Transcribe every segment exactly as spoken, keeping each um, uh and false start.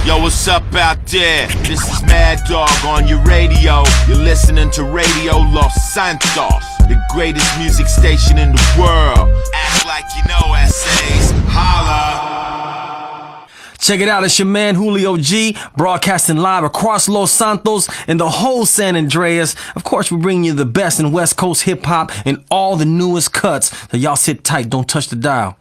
Yo, what's up out there? This is Mad Dog on your radio. You're listening to Radio Los Santos, the greatest music station in the world. Act like you know, S As. Holla. Check it out, it's your man Julio G, broadcasting live across Los Santos and the whole San Andreas. Of course, we bring you the best in West Coast hip-hop and all the newest cuts. So y'all sit tight, don't touch the dial.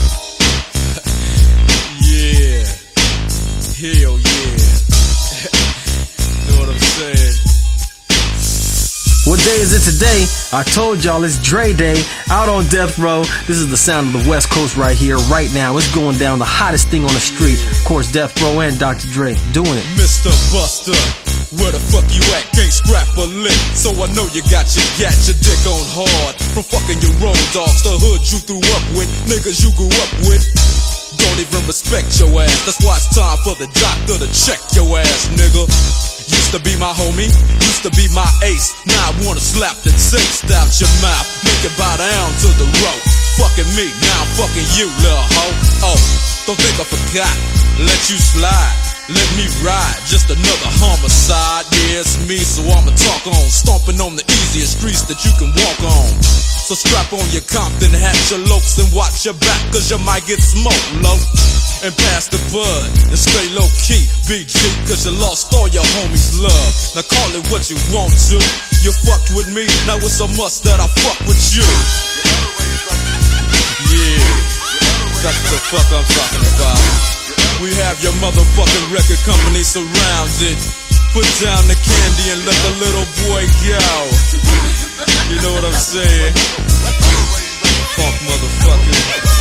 Yeah. Hell yeah. Know what I'm saying? What day is it today? I told y'all it's Dre Day, out on Death Row. This is the sound of the West Coast right here, right now. It's going down, the hottest thing on the street. Of course, Death Row and Doctor Dre doing it. Mister Buster, where the fuck you at? Can't scrap a lick, so I know you got your gat, your dick on hard. From fucking your road dogs, the hood you threw up with, niggas you grew up with. Don't even respect your ass. That's why it's time for the doctor to check your ass, nigga. Used to be my homie, used to be my ace. Now I wanna slap the taste out your mouth, make it bow down to the road. Fucking me, now I'm fucking you, little hoe. Oh, don't think I forgot, let you slide, let me ride. Just another homicide, yeah, it's me, so I'ma talk on. Stomping on the easiest streets that you can walk on. So strap on your Compton hat, your lokes, and watch your back, cause you might get smoked, low. And pass the bud, and stay low key, B G, cause you lost all your homies' love. Now call it what you want to. You fucked with me, now it's a must that I fuck with you. Yeah, that's the fuck I'm talking about. We have your motherfucking record company surrounded. Put down the candy and let the little boy go. You know what I'm saying? Funk motherfucker.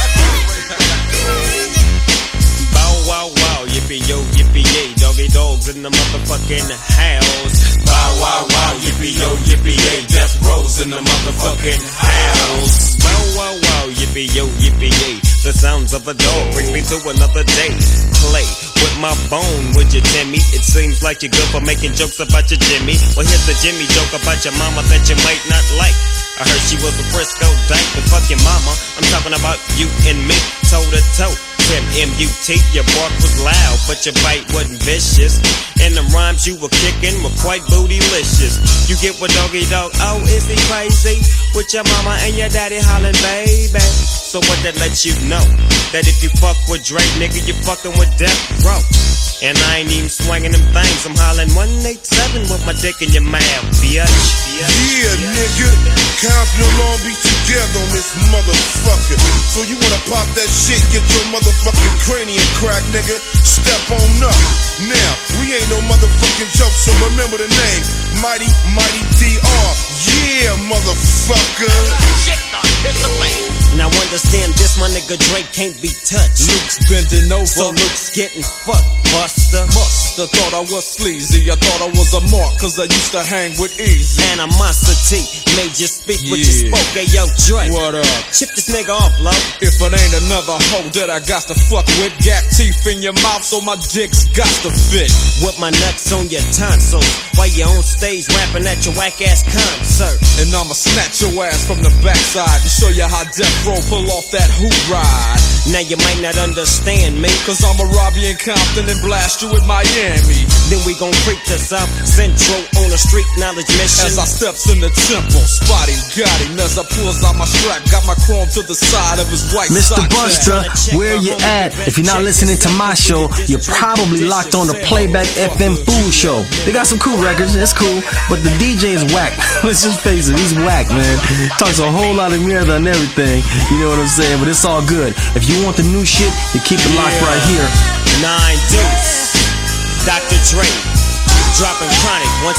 Wow, wow, yippee yo, yippee yay, doggy dogs in the motherfucking house. Wow, wow, wow, yippee yo, yippee yay, Death Row's in the motherfucking house. Wow, wow, wow, yippee yo, yippee yay, the sounds of a dog bring me to another day. Play with my bone, would you, Timmy? It seems like you're good for making jokes about your Jimmy. Well, here's the Jimmy joke about your mama that you might not like. I heard she was a Frisco dyke, but fuck your mama, I'm talking about you and me, toe to toe. M U T, your bark was loud, but your bite wasn't vicious. And the rhymes you were kicking were quite bootylicious. You get what doggy dog, oh, is he crazy? With your mama and your daddy hollering, baby. So what that lets you know? That if you fuck with Drake, nigga, you fucking with Death Row. And I ain't even swinging them things, I'm hollering one eighty-seven with my dick in your mouth, bitch. Yeah, yeah, nigga, Compton and Long Beach together on this motherfucker. So you wanna pop that shit, get your motherfucking cranium crack, nigga. Step on up. Now, we ain't no motherfucking joke, so remember the name, Mighty, Mighty D R. Yeah, motherfucker. Shit, not hit the way. Now understand this, my nigga Drake can't be touched. Luke's bending over, so Luke's getting fucked, Buster. Musta thought I was sleazy, I thought I was a mark, cause I used to hang with Easy. Animosity made you speak yeah. what you spoke. Hey yo, Drake, what up? Chip this nigga off, low. If it ain't another hoe that I got to fuck with, got teeth in your mouth, so my dick's got to fit. With my nuts on your tonsils, while you on stage rapping at your whack ass concert. And I'ma snatch your ass from the backside and show you how Death Row pull off that hoop ride. Now you might not understand me, cause I'ma rob you in Compton and blast you in Miami. Then we gon' creep to South Central on a street knowledge mission. As I steps in the temple, spotty got him as I pulls out my strap, got my chrome to the side of his white Mister Buster, where you at? If you're not listening to my show, you're probably locked on the Playback F M Food Show. They got some cool records, it's cool, but the D J is whack. Let's just face it, he's whack, man. Talks a whole lot of mirror and everything, you know what I'm saying? But it's all good. If you want the new shit, you keep it locked yeah. right here. Nine Deuce, Doctor Dre, dropping Chronic once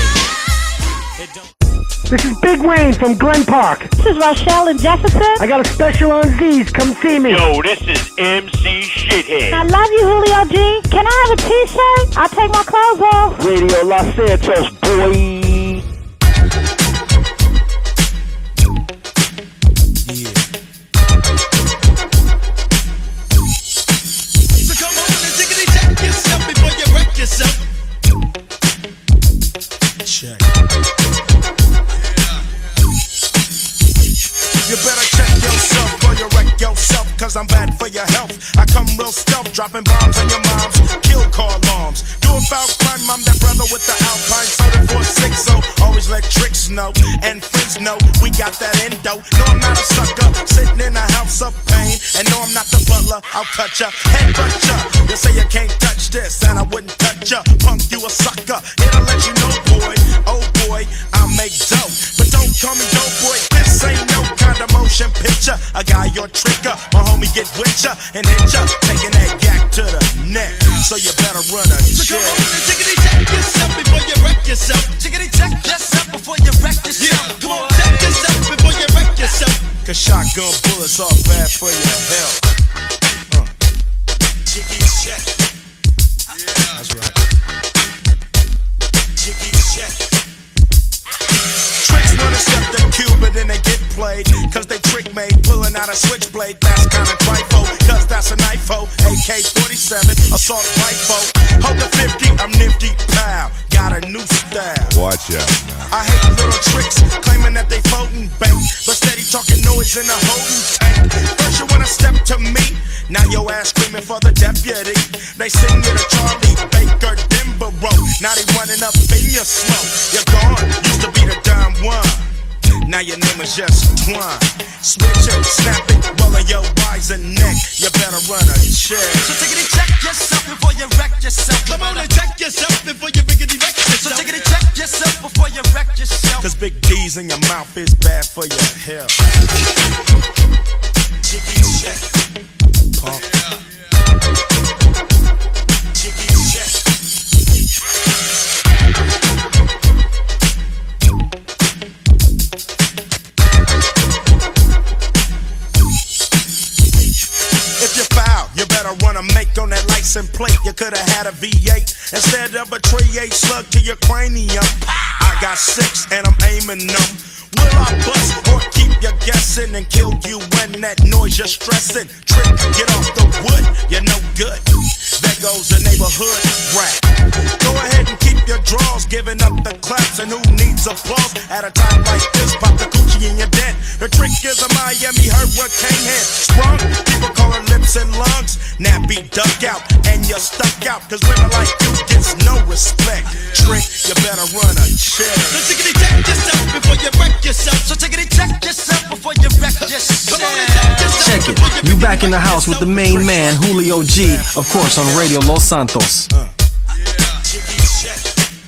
again. This is Big Wayne from Glen Park. This is Rochelle and Jefferson. I got a special on Z's. Come see me. Yo, this is M C Shithead. I love you, Julio G. Can I have a t-shirt? I'll take my clothes off. Radio Los Santos, boy. Yourself. Check. You better check yourself or you wreck yourself, cause I'm bad for your health. I come real stealth, dropping bombs on your moms, kill call got that endo. No, I'm not a sucker, sitting in a house of pain. And no, I'm not the butler, I'll cut ya, head butt ya. You say you can't touch this, and I wouldn't touch ya. Punk, you a sucker, here to let you know, boy. Oh boy, I make dope, but don't call me dope boy. This ain't no kind of motion picture. A guy your trigger, my homie get with ya and hit ya, taking that yak to the neck. So you better run a check. So come on and chickity check yourself before you wreck yourself. Chickity check yourself before you wreck yourself. Yeah, come on, check yourself before you wreck yourself. Cause shotgun bullets are bad for your health. Uh. Chickity check. Yeah, that's right. Chickity check. Tricks wanna step the cube, but then they get played. Cause they trick made, pulling out a switchblade. That's kinda trifle, cause that's a knifo. A K forty-seven, assault rifle. Hold the fifty, I'm nifty, pow. Got a new style. Watch out. I hate little tricks, claiming that they floating bank, but steady talking noise in a holding tank. First you wanna step to me, now your ass screaming for the deputy. They sing you to Charlie Baker Denborough. Now they running up in your smoke. You're gone, used to be the dime one. Now your name is just Twine. Switch it, snap it, rolling your wise and neck. You better run a check. So take it and check yourself before you wreck yourself. Come on and check yourself before you riggedy wreck yourself. So take it and check yourself before you wreck yourself. Cause big D's in your mouth is bad for your health. Chicky check. Pump. Chicky check. If you foul, you better run a make on that license plate. You could've had a V eight instead of a three eight slug to your cranium. I got six and I'm aiming them. Will I bust or keep you guessing and kill you when that noise you're stressing? Trick, get off the wood, you're no good. There goes the neighborhood rap. Go ahead and keep your draws, giving up the claps. And who needs applause at a time like this? Pop the coochie in your den. The trick is a Miami hurricane head. Sprung, people call her lips and lungs. Nappy duck out, and you're stuck out. Cause women like you gets no respect. Trick, you better run a check. So tickety check yourself before you wreck yourself. So tickety check yourself before you wreck yourself. Check it, you back in the house with the main man, Julio G, of course on Radio Los Santos. Uh, yeah. Chicky check.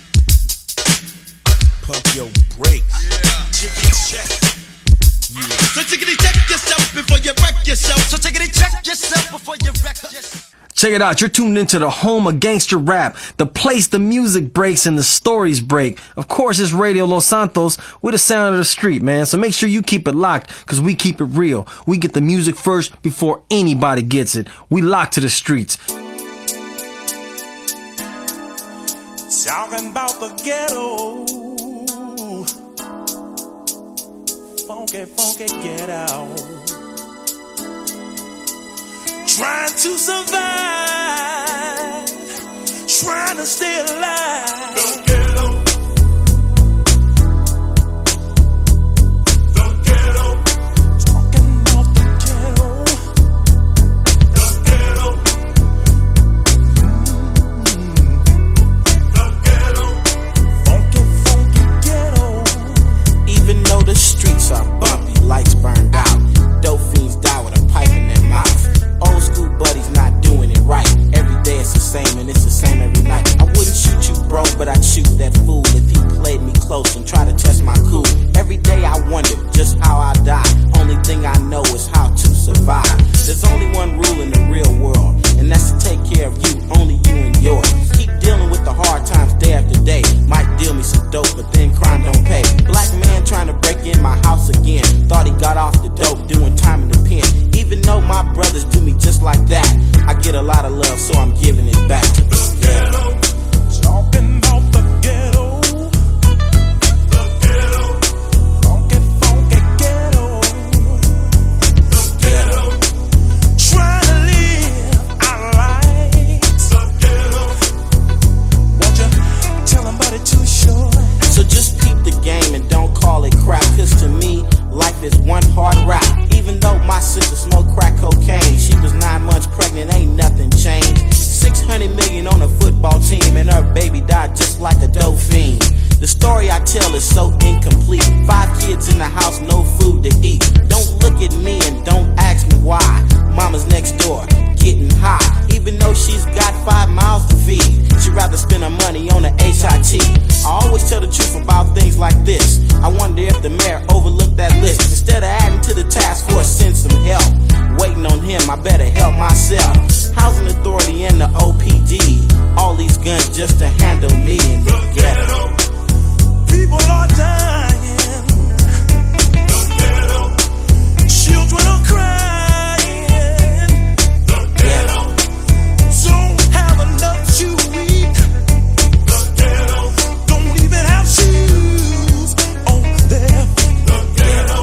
Pump your brakes. Yeah. Chicky check. Yeah. So tickety check yourself before you wreck yourself. So tickety check yourself before you wreck yourself. Check it out, you're tuned into the home of gangster rap, the place the music breaks and the stories break. Of course, it's Radio Los Santos with the sound of the street, man. So make sure you keep it locked, cause we keep it real. We get the music first before anybody gets it. We lock to the streets. Talking about the ghetto, funky, funky ghetto. Trying to survive, trying to stay alive. The ghetto, the ghetto. Talking about the ghetto, the ghetto, mm-hmm. The ghetto, funky, funky ghetto. Even though the streets are bumpy, lights burned out, dope fiends die with a pipe in their mouth. Old school buddies not doing it right. Every day it's the same and it's the same every night. I wouldn't shoot you, bro, but I'd shoot that fool if he played me close and tried to test my cool. Every day I wonder just how I die. Only thing I know is how to survive. There's only one rule in the real world, and that's to take care of you, only you and yours. Keep dealing with the hard times day after day. Might deal me some dope, but then crime don't pay. Black man trying to break in my house again. Thought he got off the dope, doing time in the pen. Even though my brothers do me just like that, I get a lot of love, so I'm giving it back to the ghetto. Talking about the ghetto, the ghetto, funky, funky ghetto, the ghetto. Trying to live our lives, the ghetto. Won't you tell them about it too short? So just peep the game and don't call it crap, cause to me, life is one hard rap. Even though my sister smoked crack cocaine, she was nine months pregnant, ain't nothing changed. six hundred million on a football team, and her baby died just like a dope fiend. The story I tell is so incomplete. Five kids in the house, no food to eat. Don't look at me and don't ask me why. Mama's next door, getting high. Even though she's got five mouths to feed, she'd rather spend her money on the H I T. I always tell the truth about things like this. I wonder if the mayor overlooked that list. Instead of adding to the task force, send some help. Waiting on him, I better help myself. Housing Authority and the O P D. All these guns just to handle me in the ghetto. People are dying. The ghetto. Children are crying. The ghetto. Don't have enough to eat. The ghetto. Don't even have shoes on their feet. The ghetto.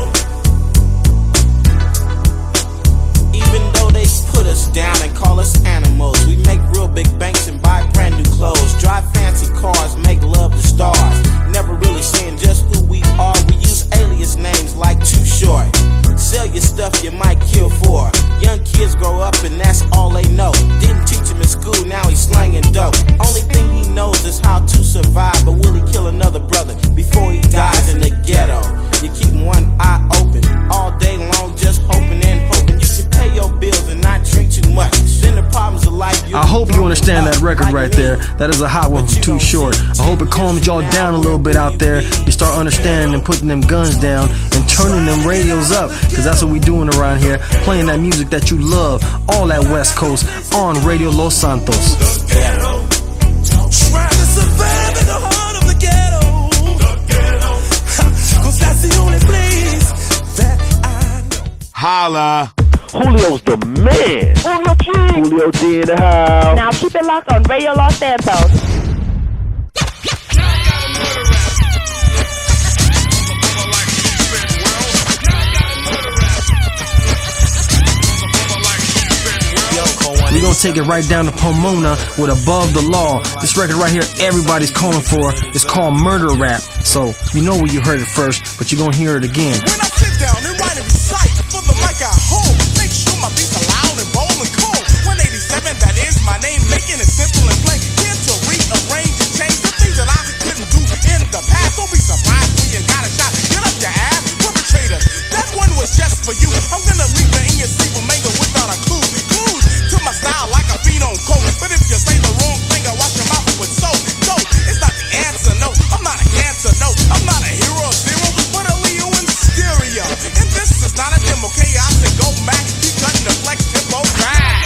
Even though they put us down and call us animals, we make real big banks and buy brand new clothes. Drive fancy cars, make love to stars. Never really saying just who we are. We use alias names like Too Short. Sell your stuff you might kill for. Young kids grow up and that's all they know. Didn't teach him in school, now he's slanging dope. Only thing he knows is how to survive. But will he kill another brother before he dies in the ghetto? You keep one eye open all day long, just hoping and hoping you can pay your bills and not drink too much. Then the problems of life. I hope you understand that record right there. That is a hot one from Too Short. I hope it calms y'all down a little bit out there. You start understanding and putting them guns down and turning them radios up, because that's what we doing around here, playing that music that you love, all that West Coast on Radio Los Santos. Trying to survive in the heart of the ghetto. The ghetto. Cause that's the only place that I know. Holla. Julio's the man. Julio G. Julio D in the house. Now keep it locked on Radio Los Santos. We're gonna take it right down to Pomona with Above the Law. This record right here, everybody's calling for. It's called Murder Rap. So, you know where you heard it first, but you're gonna hear it again. When I sit down and write and recite for the mic I hold, make sure my beats are loud and bold and cold. one eighty-seven, that is my name, making it simple and plain. Here to rearrange and change the things that I couldn't do in the past. Don't be surprised when you got a shot. Get up your ass, perpetrators. That one was just for you. I'm gonna leave it in your sleep with mango without a clue. Clues to my style like a beat on coke. But if you say the wrong thing, I wash your mouth with soap. So it's not the answer, no. I'm not a cancer, no. I'm not a hero of zero, but a Leo in stereo. And this is not a demo, okay? I said go back, keep cutting the flex tempo back.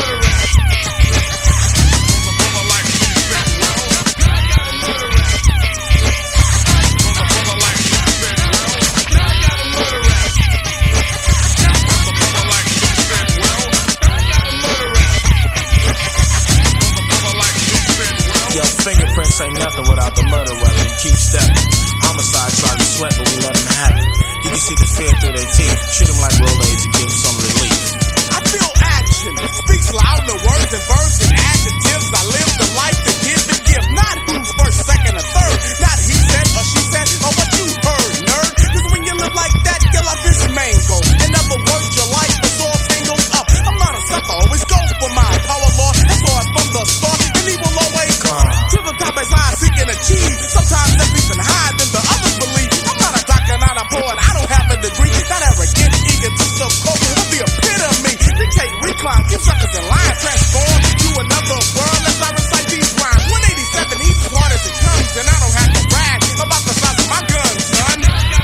Fingerprints ain't nothing without the murder weapon. Keep stepping. Homicide try to sweat, but we let them have it. You can see the fear through their teeth. Treat them like Rolaids and give them some relief. I feel action. Speaks loud in words and verbs and adjectives. I live the life to give the gift. Not who's first, second, or third. Not he said or she said or what you heard, nerd. Cause when you live like that, your life is mango. In other words, your life is all tangled up. I'm not a sucker, always go for my power law. That's all from the start. And he will always come to the top as I seek and achieve. Sometimes that's even higher than the others believe. I'm not a doctor, not a poet. I don't have a degree. Not arrogant, egotist, so cold. I'm the epitome. Dictate, recline, keep suckers in line. Transform to another world as I recite these rhymes. one eighty-seven, each as hard as it comes. And I don't have to brag about the size of my gun, son.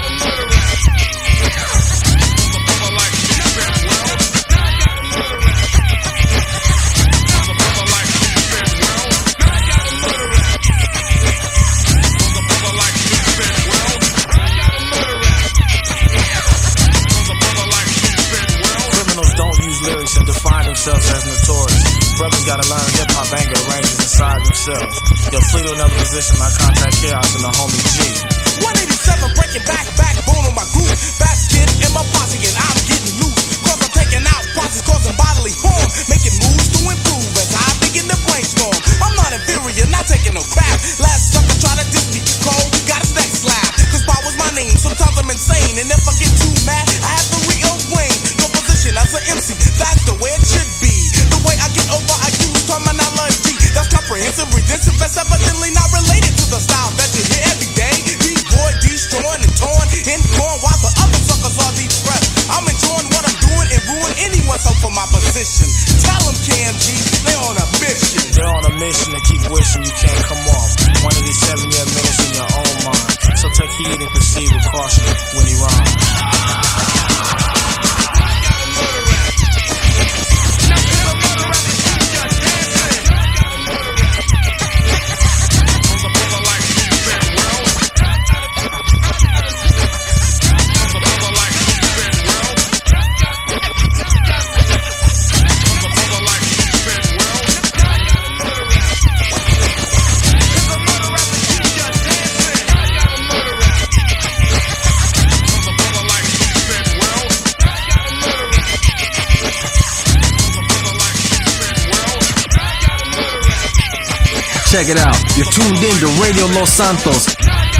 And define themselves as notorious. Brothers gotta learn hip-hop anger ranges inside themselves. Yo, flee to another position, I contact chaos and the homie G. one eighty-seven breaking back, backbone on my groove. Basket in my posse and I'm getting loose. Cause I'm taking out process, causing bodily harm. Making moves to improve as I begin to brainstorm. I'm not inferior, not taking no crap. Last sucker try to diss me, cold, got a neck slap. Cause power's my name, sometimes I'm insane. And if I get too mad, I have to rearrange. No position as an M C, that's the way it should be. The way I get over, I use terminology. That's comprehensive, redemptive, that's evidently not related to the style that you hear every day. mission to keep wishing you can't come off. One of these seven-year minutes in your own mind. So take heed and proceed with caution when he rhymes. Check it out. You're tuned in to Radio Los Santos.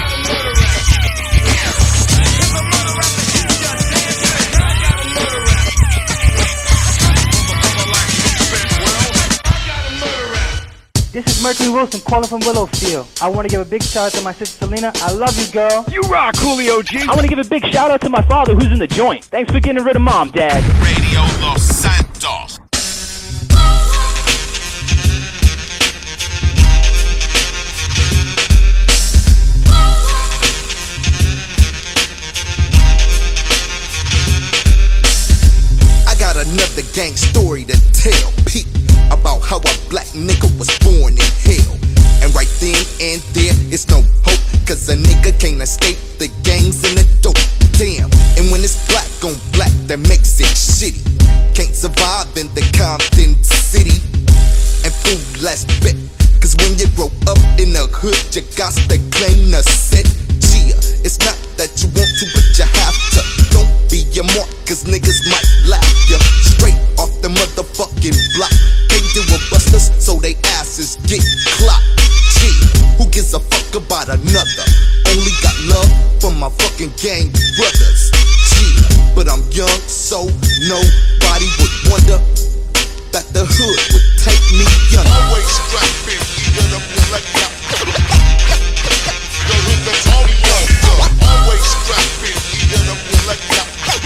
This is Mercury Wilson calling from Willowfield. I want to give a big shout out to my sister Selena. I love you, girl. You rock, Coolio G. I want to give a big shout out to my father who's in the joint. Thanks for getting rid of mom, Dad. Radio Los Santos. Another gang story to tell, Pete, about how a black nigga was born in hell. And right then and there, it's no hope, cause a nigga can't escape the gangs and the dope. Damn, and when it's black on black, that makes it shitty. Can't survive in the Compton city. And fool, let's bet, cause when you grow up in the hood, you got to claim the set. Yeah, it's not that you want to, but you have to. Don't be a mark, cause niggas might laugh ya. Straight off the motherfucking block. Can't do a busters, so they asses get clocked. Yeah, who gives a fuck about another? Only got love for my fucking gang brothers. Yeah, but I'm young, so nobody would wonder that the hood would take me under. Always strapping, get up and let out. The hood that's all we want. Always strapping, get up and let out.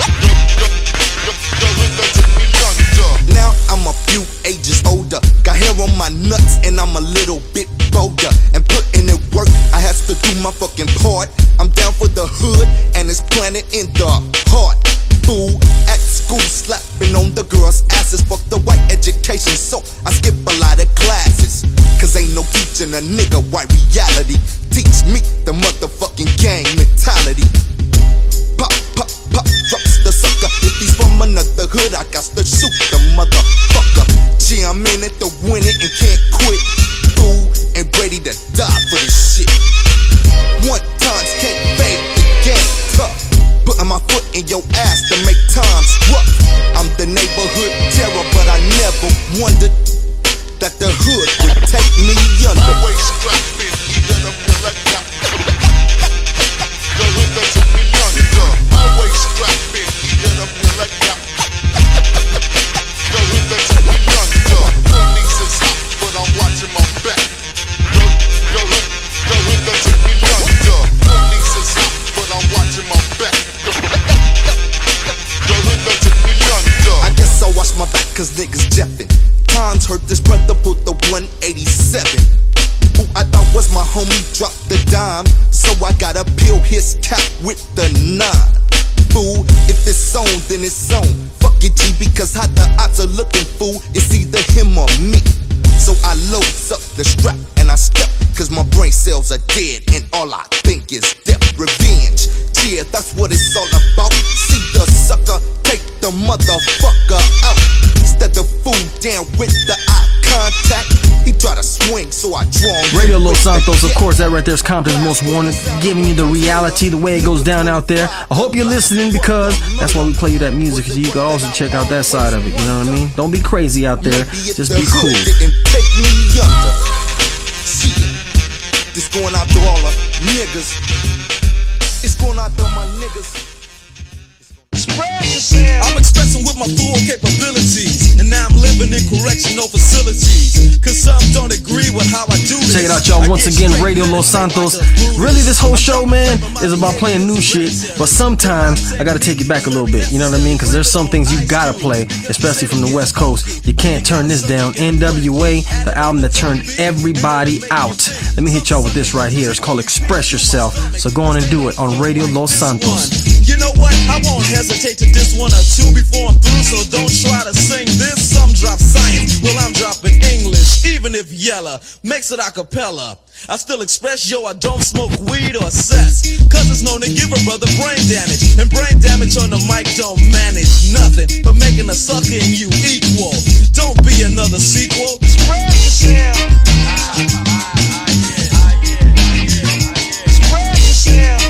Now I'm a few ages older, got hair on my nuts and I'm a little bit bolder. And putting in work, I have to do my fucking part. I'm down for the hood and it's planted in the heart. Fool, at school slapping on the girls' asses. Fuck the white education, so I skip a lot of classes. Cause ain't no teaching a nigga white reality. Teach me the motherfucking gang mentality. Pop, pop, pop, drops the sucker. If he's from another hood, I got to shoot the motherfucker. Gee, I'm in it to win it and can't quit. Fool, and ready to die for this shit. One times can't fade the game tough. Putting my foot in your ass to make times rough. I'm the neighborhood terror, but I never wondered that the hood would take me under. Always strapping, get up and let out. The hood that took me under. Always strapping, get up and let out. The hood that took me under. Police is hot, but I'm watching my back. The, the hood, the hood that took me under. Police is hot, but I'm watching my back. The hood that took me under. I guess I watch my back cause niggas jeffin'. Times heard this brother put the one eighty-seven. Who I thought was my homie dropped the dime. So I gotta peel his cap with the nine. Fool, if it's on, then it's on. Fuck it, G, because how the odds are looking, fool. It's either him or me. So I loads up the strap and I step, cause my brain cells are dead and all I think is death. Revenge, yeah, that's what it's all about. See the sucker, take the motherfucker out. Instead of fool down with the eye contact, he try to swing, so I draw him. Radio Los Santos, of course, that right there is Compton's Most Wanted, giving you the reality, the way it goes down out there. I hope you're listening because that's why we play you that music, so you can also check out that side of it, you know what I mean? Don't be crazy out there, just be cool. Take me under. Shit, this going out to all the niggas. It's going out to my niggas. Spread I'm expressing with my full capabilities, and now I'm living in correctional facilities. Cause some don't agree with how I do this. Check it out, y'all. Once again, Radio Los Santos. Really, this whole show, man, is about playing new shit. But sometimes I gotta take it back a little bit. You know what I mean? Cause there's some things you gotta play, especially from the West Coast. You can't turn this down. N W A, the album that turned everybody out. Let me hit y'all with this right here. It's called Express Yourself. So go on and do it on Radio Los Santos. You know what? I won't hesitate to diss one or two before I'm through, so don't try to sing this. Some drop science, well I'm dropping English. Even if Yella makes it a cappella, I still express, yo, I don't smoke weed or cess, cause it's known to give a brother brain damage, and brain damage on the mic don't manage nothing but making a sucker in you equal. Don't be another sequel. Spread yourself. Spread yourself.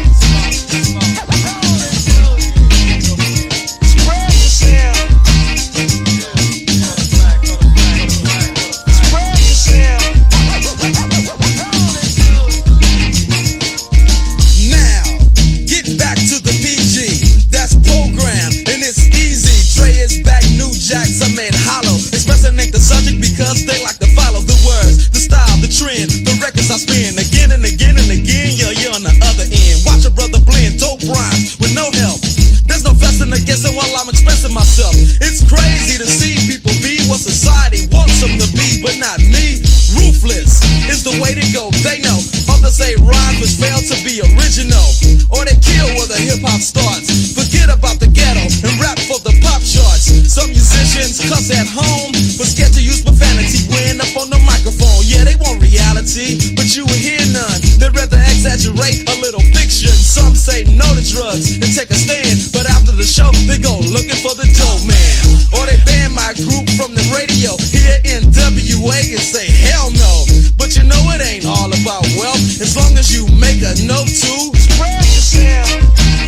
Jacks are made hollow. Expressing ain't the subject because they like to follow the words, the style, the trend, the records I spin again and again and again. Yeah, you're on the other end. Watch a brother blend dope rhymes with no help. There's no fussing or guessing while I'm expressing myself. It's crazy to see people be what society wants them to be, but not me. Ruthless is the way to go. They know others say rhymes which fail to be original, or they kill where the hip hop starts. Forget about the ghetto and rap for the pop charts. Some musicians cuss at home, but scared to use profanity when up on the microphone. Yeah, they want reality, but you will hear none. They'd rather exaggerate a little fiction. Some say no to drugs and take a stand, but after the show, they go looking for the dope man. Or they ban my group from the radio here in W A and say hell no. But you know it ain't all about wealth, as long as you make a note to spread yourself.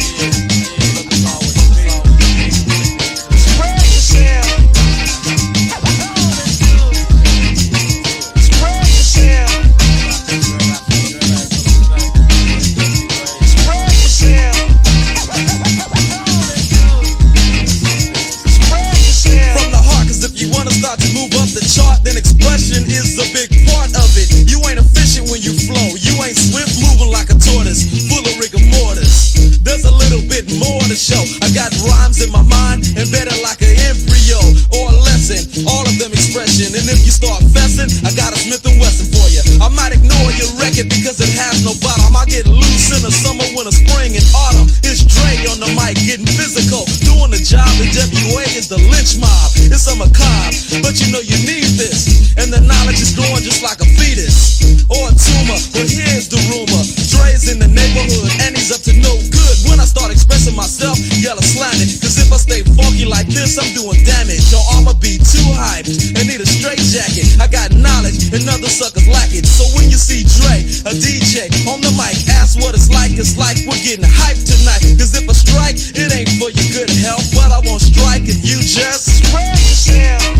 Chart, then expression is a big part of it. You ain't efficient when you flow. You ain't swift moving like a tortoise, full of rigor mortis. There's a little bit more to show. I got rhymes in my mind, embedded like an embryo or a lesson. All of them expression. And if you start fessing, I got a Smith and Wesson for you. I might ignore your record because it has no bottom. I get loose in the summer, winter, spring, and autumn. It's Dre on the mic, getting physical, doing the job. The W A is the lynch mob. It's a macabre, but you know you need this, and the knowledge is growing just like a fetus or a tumor. But here's the rumor: Dre's in the neighborhood and he's up to no good. When I start expressing myself, yell slam it, cause if I stay funky like this, I'm doing damage. Your armor be too hyped and need a straight jacket. I got knowledge and other suckers lack it. So when you see Dre, a D J on the mic, ask what it's like. It's like we're getting hyped tonight. Cause if I strike, it ain't for your good health, but I won't strike if you just spread yourself.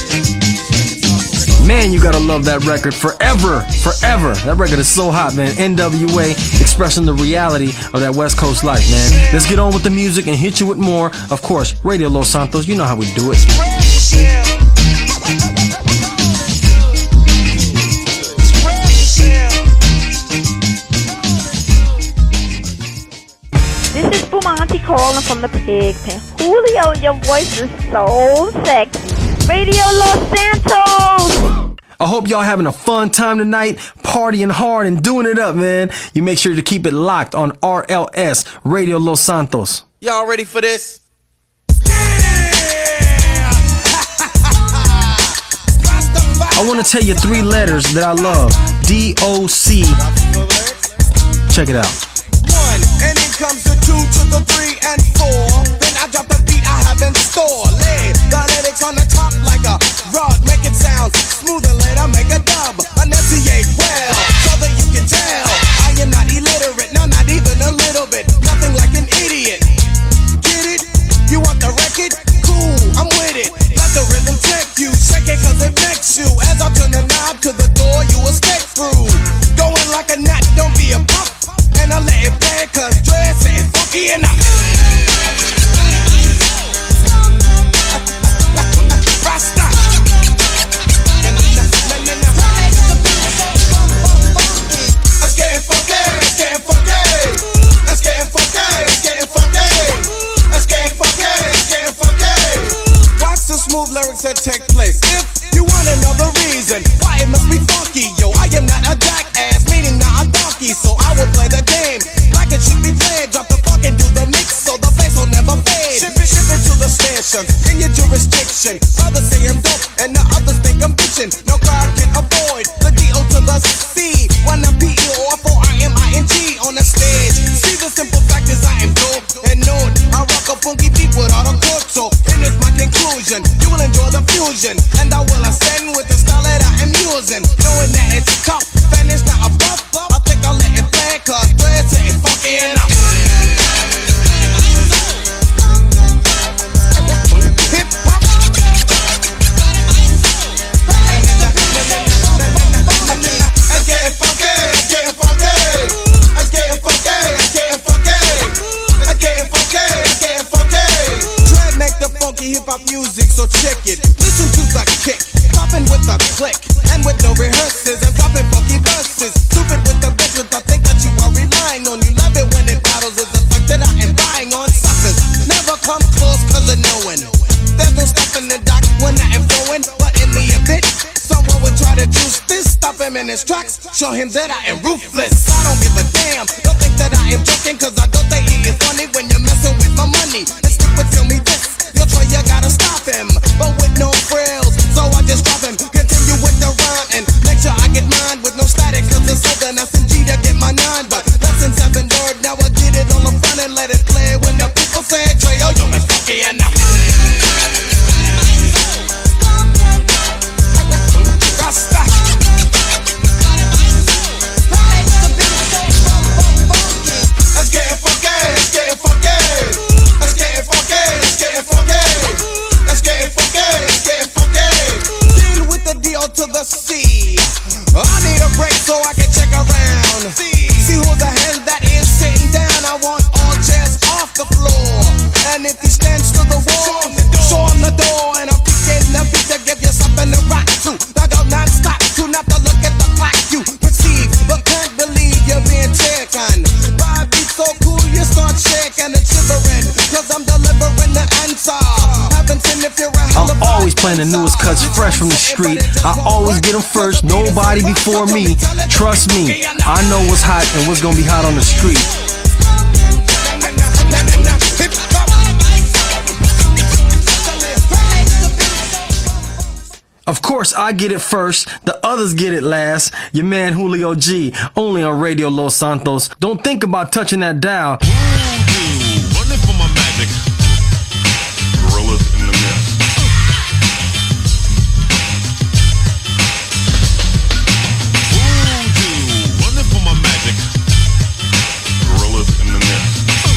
Man, you gotta love that record forever, forever. That record is so hot, man. N W A expressing the reality of that West Coast life, man. Let's get on with the music and hit you with more. Of course, Radio Los Santos, you know how we do it. This is Bumanti calling from the Pig Pen. Julio, your voice is so sexy. Radio Los Santos! I hope y'all having a fun time tonight, partying hard and doing it up, man. You make sure to keep it locked on R L S, Radio Los Santos. Y'all ready for this? I want to tell you three letters that I love. D O C. Check it out. One, and then comes the two to the three and four. Then I drop the beat I have in store. Lead, phonetics on the top like a rod. Make it sound smooth and later make a dub. Enunciate well, so that you can tell I am not illiterate, no, not even a little bit. Nothing like an idiot. Get it? You want the record? Cool, I'm with it. Let the rhythm take you, shake it cause it makes you. As I turn the knob to the door, you will step through. Going like a gnat, don't be a pop. And I let it play cause dress ain't funky enough. his tracks, show him that I am ruthless. I don't give a damn, don't think that I am joking, cause I don't think he is funny when you're messing with my money. And stick with tell me this, your Troy, you gotta stop him, but with no frills, so I just drop him. Continue with the rhyme and make sure I get mine with no static, cause it's over an S M G to get my nine. But lesson seven word, now I get it on the front and let it play when the people say, Trey, oh, you're funky and now. Rasta. Let's get it funky, let's get it funky. Let's get it funky, let's get it funky. Let's get it funky, let's get it funky. Deal with the D O to the C. I need a break so I can check around. See who the hell that is sitting down. I want all chairs off the floor. And if he stands to the wall, show him the door. And I'm picking the beat to give you something to rock to. I go non-stop to not to look at the clock. You perceive but can't believe you're being taken. By a beat so cool you start shaking and shivering, cause I'm delivering the answer. Haven't seen if you're a hell of a I'm always playing the newest cuts fresh from the street. I always get them first, nobody before me. Trust me, I know what's hot and what's gonna be hot on the street. Of course, I get it first, the others get it last. Your man Julio G, only on Radio Los Santos. Don't think about touching that dial. Running for my magic. Gorillas in the mist. Voodoo, running for my magic. Gorillas in the mist.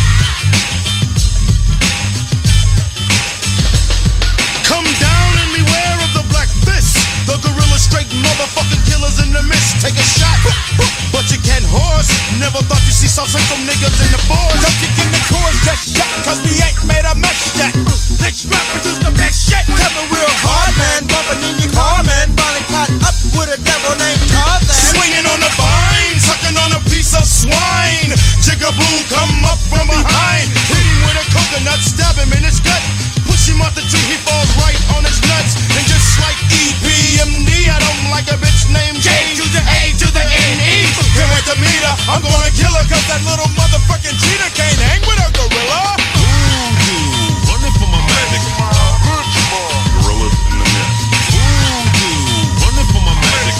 Come down and beware of the black fist. The gorilla straight motherfucking killers in the mist. Take a shot, but you can't horse. Never thought you see some psycho niggas in the force. Don't kick in the chorus, just shot, cause we ain't made a mess yet. Next rap produce the best shit. Coming real hard, man, bumping in your car, man. Finally caught up with a devil named Tarzan. Swinging on the vine, sucking on a piece of swine. Jigaboo come up from behind. Hit him with a coconut, stab him in his gut. Push him off the tree, he falls right on his nuts. And just like E P M D, I don't like a bitch named J to the A to the N E. Can't wait to meet her, I'm gonna kill her, cause that little motherfucking cheetah can't hang with a gorilla. Voodoo, running for my magic. Gorillas in the mist. Voodoo, running for my magic.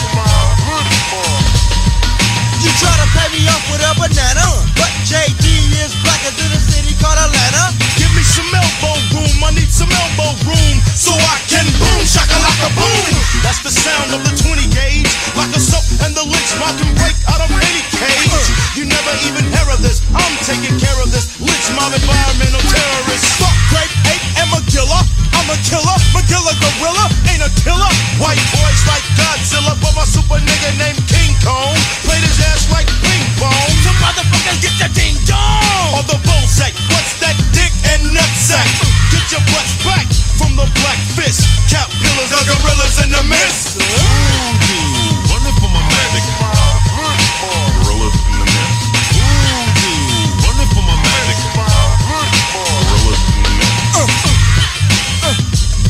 You try to pay me off with a banana, but J D is blacker than a city called Atlanta. Give me some elbow room, I need some elbow room, so I can boom, shakalaka boom. That's the sound of the twenty gauge, like a soap and the lynch mob can break out of any cage. You never even hear of this, I'm taking care of this lynch mob environmental terrorist. Fuck Grape Ape and Magilla, I'm a killer, Magilla gorilla, ain't a killer. White boys like Godzilla, but my super nigga named King Kong played his ass like ping pong. Some motherfuckers get your ding dong. Or the bullseye, what's that dick and nutsack? Get your butts back from the black fist. Cap killers, the gorillas in the mist. Voodoo, running for my magic. Gorillas in the mist. Voodoo, running for my magic. Gorillas in the mist. Uh, uh, uh.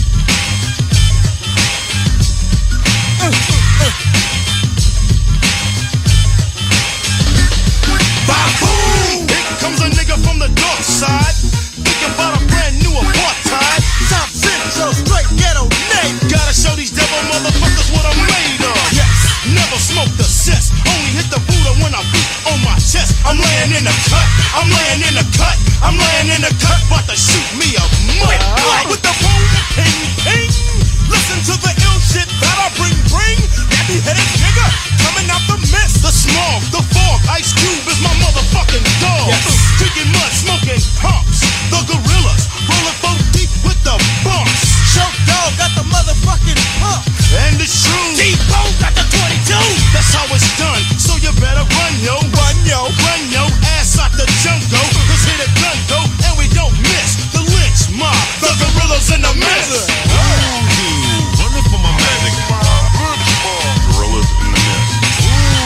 Uh, uh. Ba-boom! Here comes a nigga from the dark side, thinking about a brand new apartheid. Top Central, straight ghetto name. Gotta show these devil motherfuckers what I'm made of. Yes, never smoked a cess, only hit the Buddha when I beat on my chest. I'm laying in the cut, I'm laying in the cut, I'm laying in the cut, about to shoot me a mud. With the boom, ping, ping. Listen to the ill shit that I bring, bring. Nappy headed nigga coming out the mist. The smog, the fog, Ice Cube is my motherfucking dog. Yes. Drinking mud, smoking humps. The gorillas rolling four deep with the bumps. Show dog got the motherfucking pump. And it's true. T-Bone got the twenty-two. That's how it's done. So you better run, yo. Run, yo. Run, yo. Ass out the jungle. Cause hit a gun, go. And we don't miss the lynch mob. The gorillas in the mist. Running for my magic. Gorillas in the mist.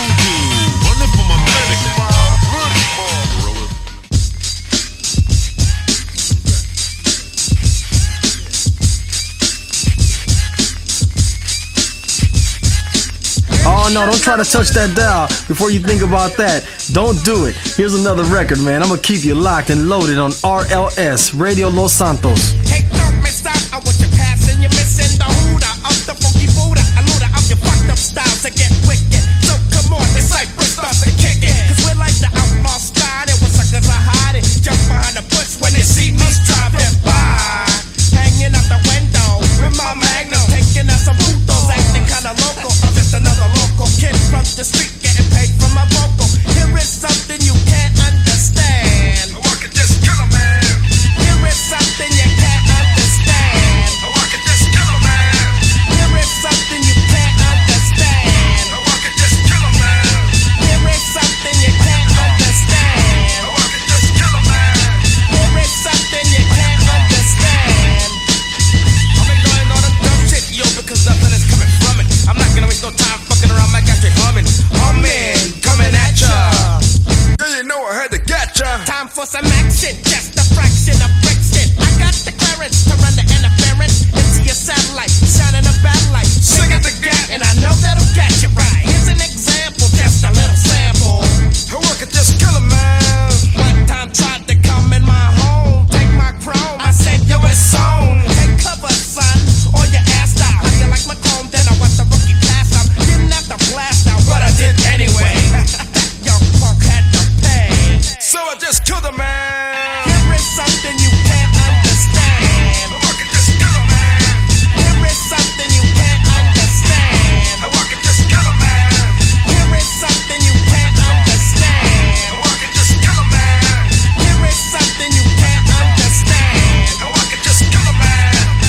no, don't try to touch that dial before you think about that. Don't do it. Here's another record, man. I'm gonna keep you locked and loaded on R L S, Radio Los Santos. Hey, don't miss out. I want you passing. You're missing the hooter of the funky Buddha. A looter of your fucked up style to get wicked. So come on, it's like Cypress starts to kick it. Cause we're like the outlaw style. It was suckers are hiding. Jump behind the bush when they see me driving by. Hanging out the window with my magnum. Taking out some putos, acting kinda local. I'm just another local kid from the street getting paid for my vocal. Here is something you can't understand. I could just kill a man. Here is something you can't understand. I could just kill a man. Here is something you can't understand. I could just kill a man. Here is something you can't understand. I could just kill a man. Here is something you can't understand. I've been doing all the dumb shit, yo, because nothing is coming from it. I'm not gonna waste no time fucking around, my guys straight humming. Humming, coming at ya. Yeah, you know I had to get ya. Time for some action, just a fraction of Brexit. I got the clearance to run the interference into your satellite, shining a bad light. Sing at the gap, and I know that'll get you right. Here's an example, just a little sample. I work at this killer man. One time tried to come in my home, take my chrome. I said, yo, it's on. Take cover, son, or your ass out. How you like my chrome? Then I watched the rookie pass out. Didn't have to blast out, but I did anyway. Young punk had to pay. So I just killed a man. Here is something you can't understand. I can just kill a man. Here is something you can't understand. I can just kill a man. Here is something you can't understand. I can just kill a man. Here is something you can't understand. I can just kill a man.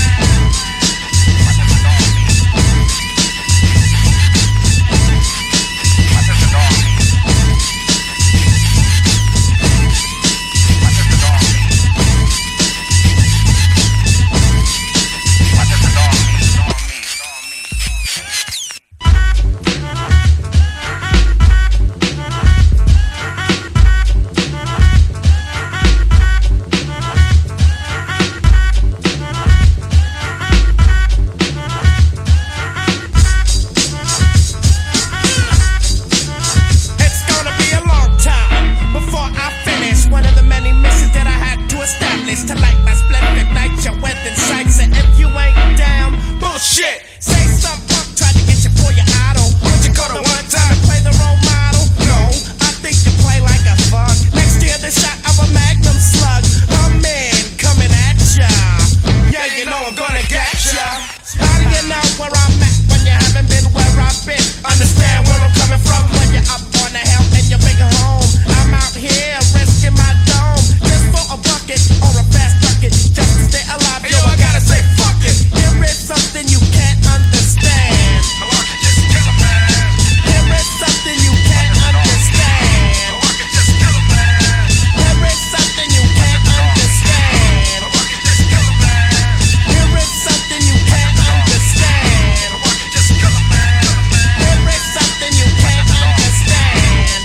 It's gonna be a long time before I finish one of the many missions that I had to establish to light my splendid ignite your weapon sights. And if you ain't down, bullshit. Say some punk tried to get you for your idol. Would you go to one time and play the role model? No, I think you play like a fuck. Next year the shot of a magnum slug. A man coming at ya. Yeah, you know I'm gonna get ya. How do you know where I'm at when you haven't been where I've been? Understand where I'm coming from when you're up on the hill and you're big home. I'm out here risking my dome just for a bucket or a fast bucket just to stay alive. Yo, I gotta say fuck it. Here is something you can't understand. I can just kill a man. Here is something you can't understand. I can just kill a man. Here is something you can't understand. I can just kill a man. Here is something you can't understand. I can just kill a man. Here is something you can't understand.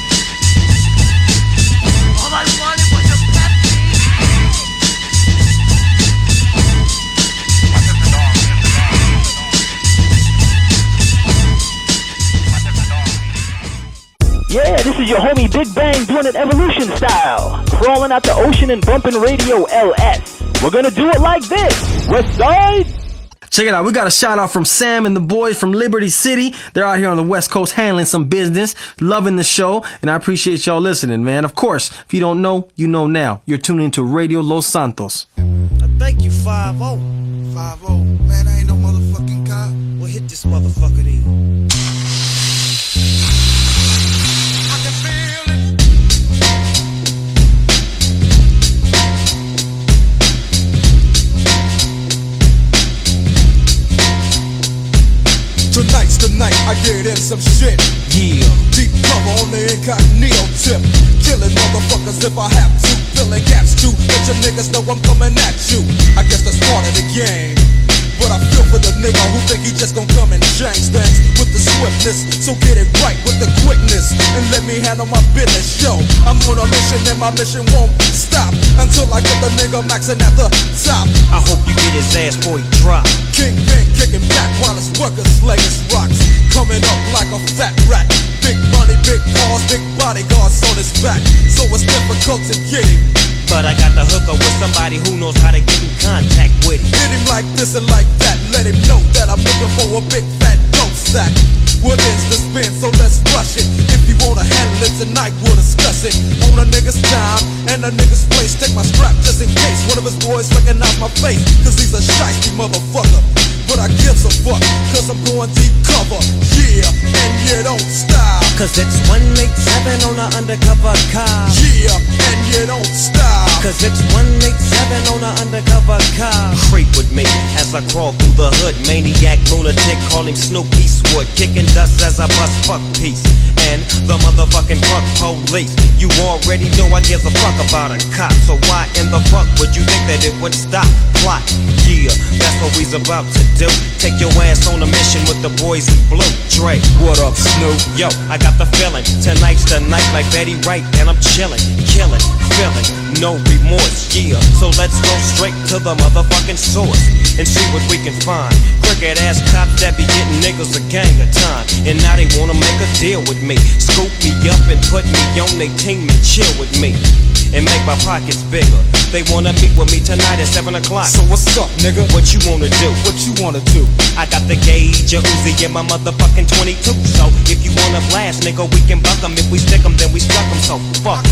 All I wanted was a Pepsi. Yeah, this is your homie Big Bang doing it evolution style. Crawling out the ocean and bumping Radio L S. We're gonna do it like this. West Side. Check it out. We got a shout out from Sam and the boys from Liberty City. They're out here on the West Coast handling some business, loving the show, and I appreciate y'all listening, man. Of course, if you don't know, you know now. You're tuning into Radio Los Santos. Thank you, five oh. five oh. Man, I ain't no motherfucking cop. Well, hit this motherfucker then. I can feel it. Tonight's the night I get in some shit. Yeah. Deep cover on the incognito tip. Killing motherfuckers if I have to. Filling gaps too. Let your niggas know I'm coming at you. I guess that's part of the game. But I feel for the nigga who think he just gon' come and change things with the swiftness. So get it right with the quickness and let me handle my business. Yo, I'm on a mission and my mission won't stop until I get the nigga maxing at the top. I hope you get his ass before he drop. Kingpin kicking back while it's workers slaying rocks. Coming up like a fat rat. Big money, big cars, big bodyguards on his back. So it's difficult to get him. But I got the hooker with somebody who knows how to get in contact with him. Hit him like this and like that. Let him know that I'm looking for a big fat dope sack. What is the spin? So let's rush it. If you wanna handle it tonight, we'll discuss it. On a nigga's time and a nigga's place. Take my strap just in case one of his boys recognize my face. Cause he's a shiesty motherfucker. But I give a fuck, cause I'm going deep cover. Yeah, and you don't stop. Cause it's one eighty-seven on an undercover car. Yeah, and you don't stop. Cause it's one eighty-seven on an undercover car. Creep with me as I crawl through the hood. Maniac, lunatic, call him Snoop Eastwood. Kicking dust as I bust fuck peace. And the motherfucking fuck police. You already know I give a fuck about a cop. So why in the fuck would you think that it would stop? Plot, yeah, that's what we's about to do. Take your ass on a mission with the boys in blue. Dre, what up, Snoop? Yo, I got the feeling. Tonight's the night like Betty Wright. And I'm chilling, killing, feeling, no remorse, yeah. So let's go straight to the motherfucking source and see what we can find. Crooked ass cops that be getting niggas a gang of time. And now they wanna make a deal with me. Scoop me up and put me on they team and chill with me. And make my pockets bigger. They wanna meet with me tonight at seven o'clock. So what's up, nigga? What you wanna do? What you wanna do? I got the gauge, a Uzi in my motherfucking twenty-two. So if you wanna blast, nigga, we can buck 'em. If we stick 'em, then we stuck 'em. So fuck.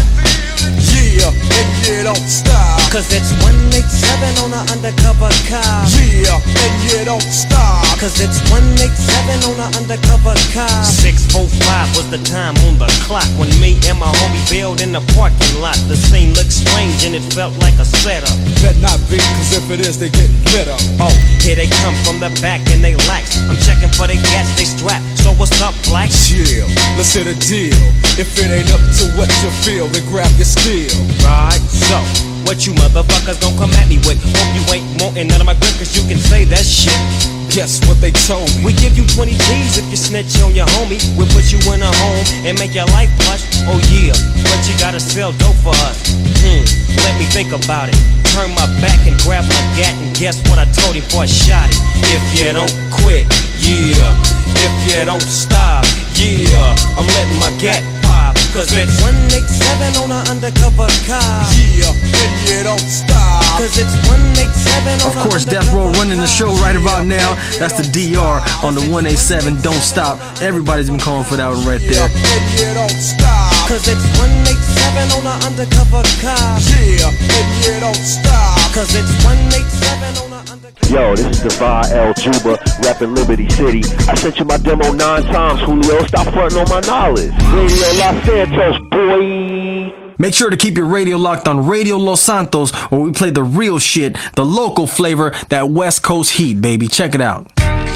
Yeah, and you don't stop. Cause it's one eighty-seven on an undercover car. Yeah, and you don't stop. Cause it's one eighty-seven on an undercover car. six oh five was the time on the clock when me and my homie bailed in the parking lot. The scene looked strange and it felt like a setup. Bet not be, cause if it is, they get lit up. Oh, here they come from the back and they lax. I'm checking for they gas, they strap. So what's up, black? Chill, let's hit a deal. If it ain't up to what you feel, then grab your steel. Right, so what you motherfuckers gon' come at me with? Hope you ain't wantin' none of my grip, cause you can say that shit. Guess what they told me? We give you twenty G's if you snitch on your homie. We'll put you in a home and make your life plush. Oh yeah, but you gotta sell dope for us. Hmm, let me think about it. Turn my back and grab my gat, and guess what I told him before I shot it? If you don't quit, yeah. If you don't stop, yeah. I'm letting my gat pop. Cause it's one eighty-seven on an undercover car. Yeah, and you don't stop. Cause it's one eighty-seven on Of course, Death Row running the show right about now. That's the D R on the one eighty-seven. Don't stop. Everybody's been calling for that one right there. Yeah, and you don't stop. Cause it's one eighty-seven on an undercover car. Yeah, and you don't stop. Cause it's one eighty-seven on an undercover. Yo, this is Divine El Juba, rapping Liberty City. I sent you my demo nine times, Julio. Stop fronting on my knowledge. Radio Los Santos, boy. Make sure to keep your radio locked on Radio Los Santos, where we play the real shit, the local flavor, that West Coast heat, baby. Check it out.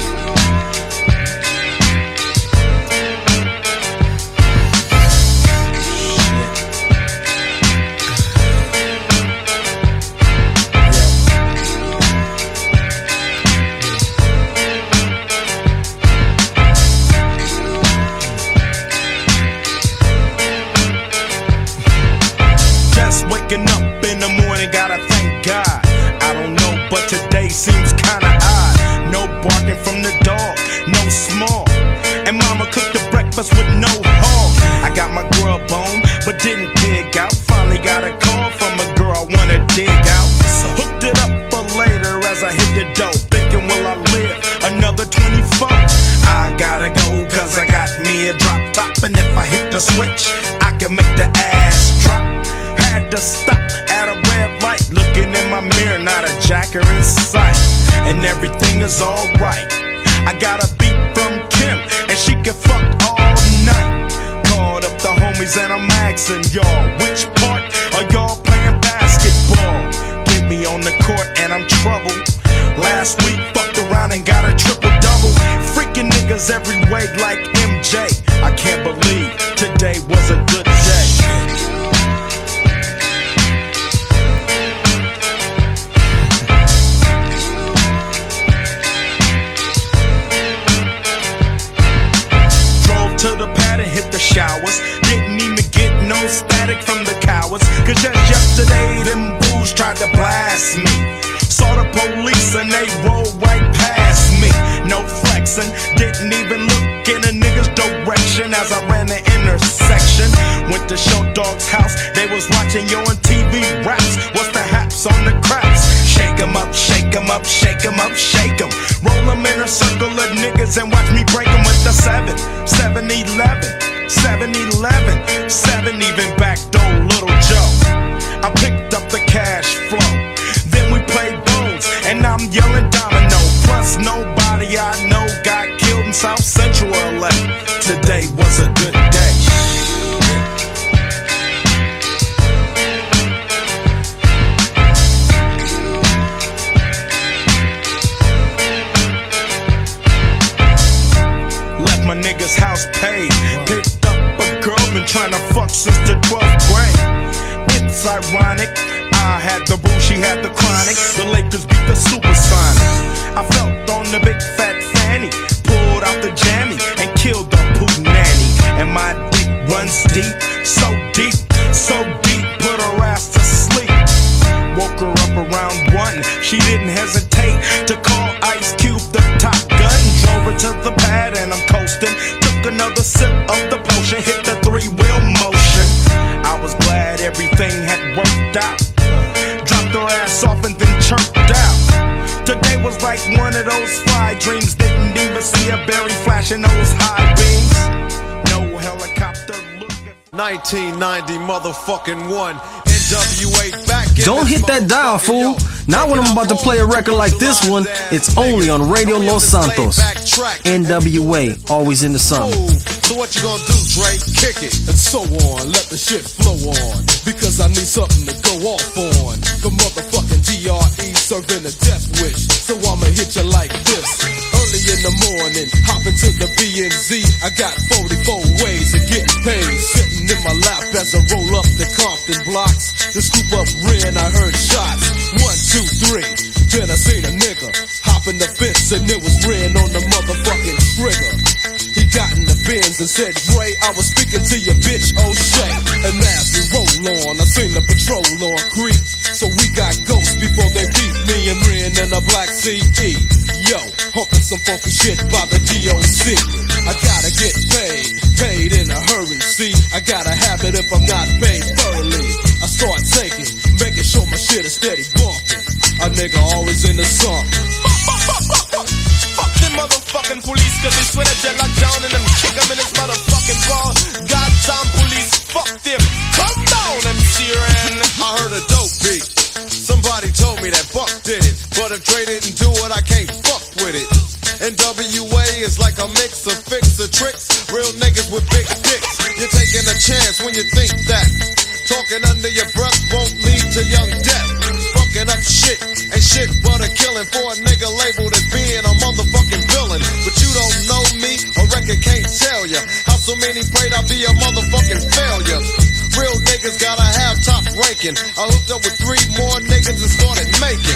Waking up in the morning, gotta thank God. I don't know, but today seems kinda odd. No barking from the dog, no small. And mama cooked the breakfast with no hog. I got my grub on, but didn't dig out. Finally got a call from a girl I wanna dig out. So hooked it up for later as I hit the dough. Thinking, will I live another twenty-four? I gotta go, cause I got me a drop top. And if I hit the switch, I can make the ass drop. Had to stop at a red light, looking in my mirror, not a jacker in sight, and everything is alright. I got a beat from Kim, and she can fuck all night. Called up the homies and I'm asking y'all, which part are y'all playing basketball? Get me on the court and I'm troubled. Last week fucked around and got a triple double. Freaking niggas every way like M J. I can't believe today was a good day. To the pad and hit the showers. Didn't even get no static from the cowards. Cause just yesterday them bulls tried to blast me. Saw the police and they rolled right past me. as I ran the intersection. Went to Short Dog's house, they was watching Yo on T V raps. What's the haps on the craps? Shake 'em up, shake 'em up, shake 'em up, shake 'em. Roll 'em in a circle of niggas and watch me break 'em with the seven, seven eleven, seven eleven, seven even back door Little Joe. I picked up the cash flow, then we played bones, and I'm yelling domino. Plus nobody I know got killed in South Central L A. Today was a good day. Left my nigga's house paid, picked up a girl, been trying to fuck since the twelfth grade. It's ironic, I had the boo, she had the chronic. The Lakers beat the Supersonics. I felt on the big fat fanny, pulled out the jammy and killed the poop nanny. And my dick runs deep, so deep, so deep, put her ass to sleep. Woke her up around one, she didn't hesitate to call Ice Cube the Top Gun. Drove her to the pad and I'm coasting. Took another sip of the potion, hit the three-wheel motion. I was glad everything had worked out. Dropped her ass off and then chirped out. Today was like one of those fly dreams. Didn't even see a berry flashing those high beams. No helicopter looking. nineteen ninety motherfucking one. N W A back in Don't hit that dial, fool. Not when I'm about to play a record like this one. It's only on Radio Los Santos. N W A, always in the sun. So what you gonna do, Dre? Kick it and so on. Let the shit flow on, because I need something to go off on. The motherfucking D R E serving a death wish, so I'ma hit you like this. Early in the morning, hop into the B and Z. I got forty-four ways of getting paid. Sitting in my lap as I roll up the Compton blocks. To scoop up Ren, I heard shots. One, two, three. Then I seen a nigga hop in the fence, and it was Ren on the motherfucking trigger. He got in the Benz and said, Dre, I was speaking to your bitch, O'Shea. And as we roll on, I seen the patrol on creep. So we got ghosts before they beat me and Ren in a black C E. Yo, humping some funky shit by the D O C. I gotta get paid, paid in a hurry. See, I gotta have it if I'm not paid thoroughly. I start taking, making sure my shit is steady bumping. A nigga always in the sun. Fuck them motherfucking police, cause they swear that you're locked down and them kick them in his motherfucking ball. Goddamn police, fuck them. Come down, M C Ren. I heard a dope beat. Somebody told me that Buck did it, but if Dre didn't do it, I can't fuck with it. N W A is like a mix of fix of tricks. Real niggas with big dicks. You're taking a chance when you think that talking under your breath won't lead to young death. Fucking up shit ain't shit but a killing for a nigga labeled as being a motherfucking villain. But you don't know me, a record can't tell ya how so many prayed I'd be a motherfucking failure. Real niggas gotta have top ranking. I hooked up with three more niggas and started making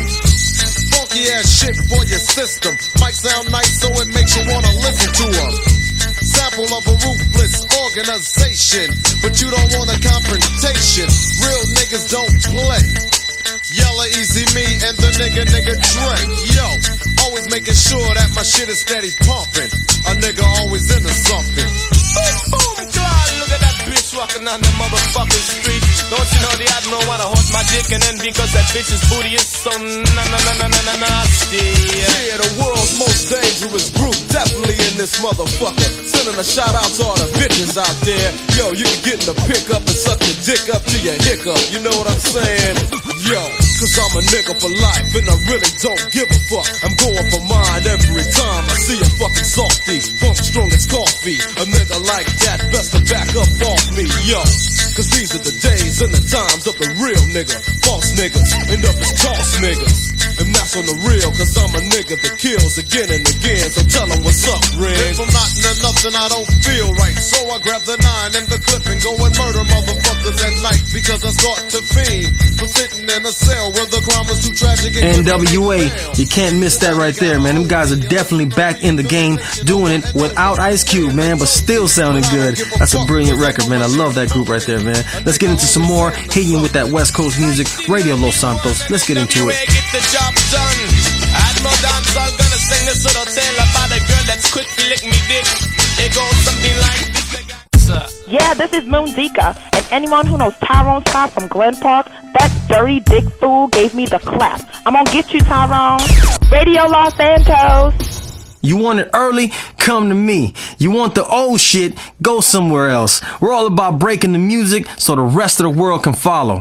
funky ass shit for your system. Might sound nice so it makes you wanna listen to them. Sample of a ruthless organization, but you don't want a confrontation. Real niggas don't play. Yella, Easy Me, and the nigga, nigga Dre. Yo, always making sure that my shit is steady pumping. A nigga always into something. Boom, boom, God, look at that bitch walking on the motherfucking street. Don't you know the I don't wanna hold my dick, and then because that bitch's booty is so na na na na na na nasty. Yeah, the world's most dangerous group, definitely in this motherfucker. Sending a shout out to all the bitches out there. Yo, you can get in the pickup and suck your dick up to your hiccup. You know what I'm saying? Yo, cause I'm a nigga for life and I really don't give a fuck. I'm going for mine every time I see a fucking softy. Funk strong as coffee. A nigga like that best to back up off me, yo. Cause these are the days and the times of the real nigga. False niggas end up as toss niggas. And that's on the real, cause I'm a nigga that kills again and again. So tell them what's up, Red. If I'm not into nothing, I don't feel right. So I grab the nine and the clip and go and murder motherfuckers at night. Because I start to fiend from sitting in a cell where the crime was too tragic. N W A, you can't miss that right there, man. Them guys are definitely back in the game, doing it without Ice Cube, man, but still sounding good. That's a brilliant record, man. I love that group right there, man. Let's get into some more, hitting you with that West Coast music. Radio Los Santos. Let's get into it. Get the job done. Admiral Dance, I'm gonna sing this little tale about a girl that's quick to lick me dick. It goes something like this. What's up? Yeah, this is Moon Zika, and anyone who knows Tyrone Scott from Glen Park, that dirty dick fool gave me the clap. I'm gonna get you, Tyrone. Radio Los Santos. You want it early? Come to me. You want the old shit? Go somewhere else. We're all about breaking the music so the rest of the world can follow.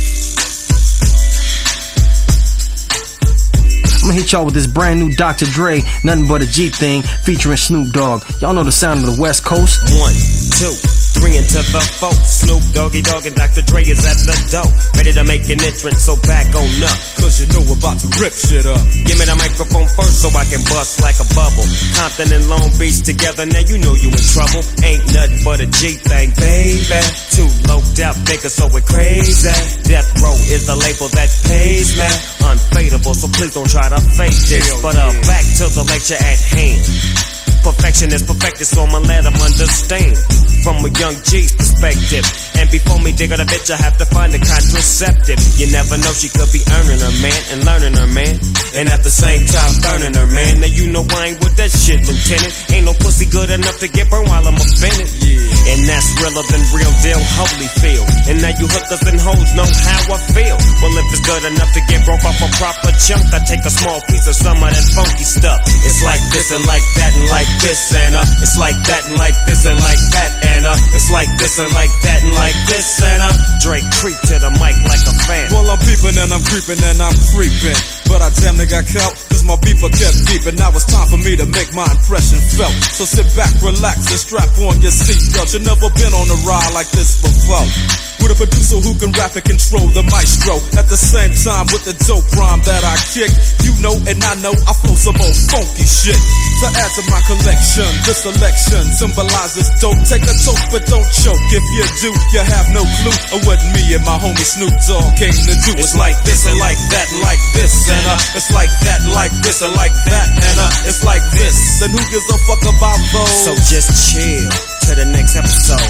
I'm gonna hit y'all with this brand new Doctor Dre, Nothing But a G Thing, featuring Snoop Dogg. Y'all know the sound of the West Coast. One, two, three into the four. Snoop Doggy Dogg and Doctor Dre is at the door, ready to make an entrance, so back on up, cause you know we're about to rip shit up. Give me the microphone first so I can bust like a bubble. Compton and Long Beach together, now you know you in trouble. Ain't nothing but a G thing, baby. Too loped out niggas, so we're crazy. Death Row is the label that pays me. Unfadable, so please don't try to fake this. But uh, back to the lecture at hand. Perfection is perfected, so I'ma let them understand from a young G's perspective. And before me dig on a bitch, I have to find a contraceptive. You never know, she could be earning her man and learning her man, and at the same time burning her man. Now you know I ain't with that shit, Lieutenant. Ain't no pussy good enough to get burned while I'm offended. Yeah. And that's realer than real deal, Holyfield. And now you hookers and hoes know how I feel. Well, if it's good enough to get broke off a proper chunk, I take a small piece of some of that funky stuff. It's like this and like that and like this and uh, it's like that and like this and like that and uh, it's like this and like that and like this and uh, Drake creep to the mic like a fan. Well, I'm peeping and I'm creeping and I'm creeping, but I damn near got caught, cause my beeper kept beeping. Now it's time for me to make my impression felt. So sit back, relax, and strap on your seatbelt. You've never been on a ride like this before, with a producer who can rap and control the maestro. At the same time with the dope rhyme that I kick, you know and I know I flow some old funky shit. To add to my collection, this selection symbolizes dope. Take a toke but don't choke. If you do, you have no clue of what me and my homie Snoop Dogg came to do. It's like this and like that and like this and uh, it's like that and like this and like that and uh, it's like this. And who gives a fuck about those? So just chill to the next episode.